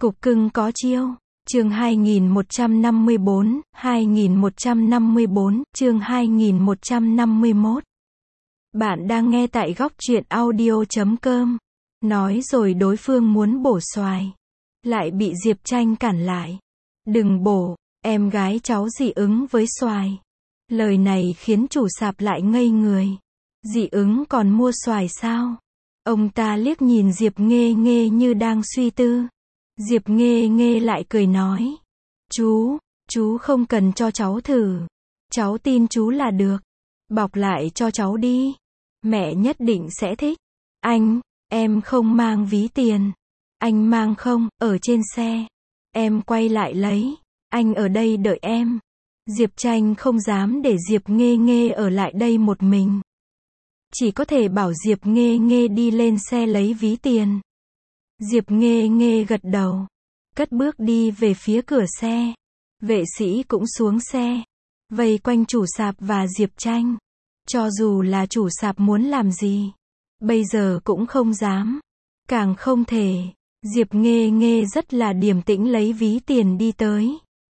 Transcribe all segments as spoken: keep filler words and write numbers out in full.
Cục cưng có chiêu. Chương hai nghìn một trăm năm mươi bốn, hai nghìn một trăm năm mươi bốn, chương hai nghìn một trăm năm mươi mốt. Bạn đang nghe tại góc truyện audio chấm com. Nói rồi đối phương muốn bổ xoài. Lại bị Diệp Tranh cản lại. Đừng bổ, em gái cháu dị ứng với xoài. Lời này khiến chủ sạp lại ngây người. Dị ứng còn mua xoài sao? Ông ta liếc nhìn Diệp Nghê Nghê như đang suy tư. Diệp Nghê Nghê lại cười nói. Chú, chú không cần cho cháu thử. Cháu tin chú là được. Bọc lại cho cháu đi. Mẹ nhất định sẽ thích. Anh, em không mang ví tiền. Anh mang không, ở trên xe. Em quay lại lấy. Anh ở đây đợi em. Diệp Tranh không dám để Diệp Nghê Nghê ở lại đây một mình. Chỉ có thể bảo Diệp Nghê Nghê đi lên xe lấy ví tiền. Diệp Nghê Nghê gật đầu. Cất bước đi về phía cửa xe. Vệ sĩ cũng xuống xe. Vây quanh chủ sạp và Diệp Tranh. Cho dù là chủ sạp muốn làm gì. Bây giờ cũng không dám. Càng không thể. Diệp Nghê Nghê rất là điềm tĩnh lấy ví tiền đi tới.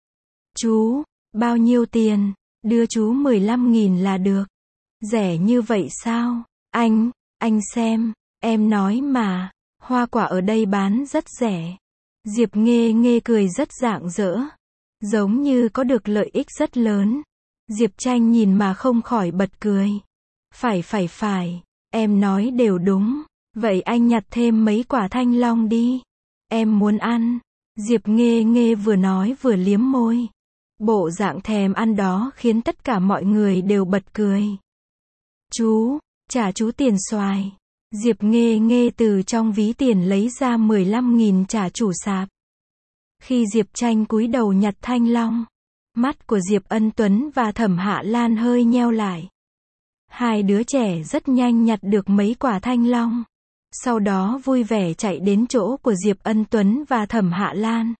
Chú, bao nhiêu tiền? Đưa chú mười lăm nghìn là được. Rẻ như vậy sao? Anh, anh xem. Em nói mà. Hoa quả ở đây bán rất rẻ. Diệp Nghê Nghê cười rất rạng rỡ. Giống như có được lợi ích rất lớn. Diệp Tranh nhìn mà không khỏi bật cười. Phải phải phải. Em nói đều đúng. Vậy anh nhặt thêm mấy quả thanh long đi. Em muốn ăn. Diệp Nghê Nghê vừa nói vừa liếm môi. Bộ dạng thèm ăn đó khiến tất cả mọi người đều bật cười. Chú, trả chú tiền xoài. Diệp Nghê Nghê từ trong ví tiền lấy ra mười lăm nghìn trả chủ sạp. Khi Diệp Tranh cúi đầu nhặt thanh long, mắt của Diệp Ân Tuấn và Thẩm Hạ Lan hơi nheo lại. Hai đứa trẻ rất nhanh nhặt được mấy quả thanh long. Sau đó vui vẻ chạy đến chỗ của Diệp Ân Tuấn và Thẩm Hạ Lan.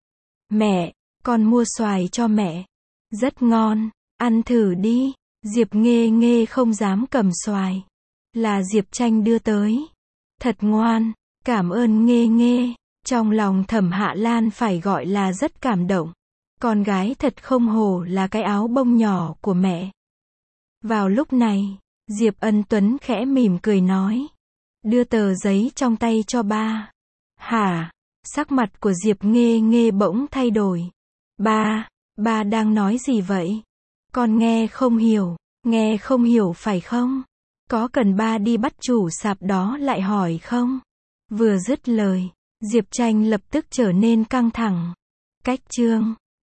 Mẹ, con mua xoài cho mẹ. Rất ngon, ăn thử đi. Diệp Nghê Nghê không dám cầm xoài. Là Diệp Tranh đưa tới. Thật ngoan, cảm ơn Nghê Nghê. Trong lòng Thẩm Hạ Lan phải gọi là rất cảm động. Con gái thật không hổ là cái áo bông nhỏ của mẹ. Vào lúc này, Diệp Ân Tuấn khẽ mỉm cười nói. Đưa tờ giấy trong tay cho ba. Hả? Sắc mặt của Diệp Nghê Nghê bỗng thay đổi. Ba, ba đang nói gì vậy? Con nghe không hiểu. Nghe không hiểu phải không? Có cần ba đi bắt chủ sạp đó lại hỏi không? Vừa dứt lời, Diệp Tranh lập tức trở nên căng thẳng. Cách chương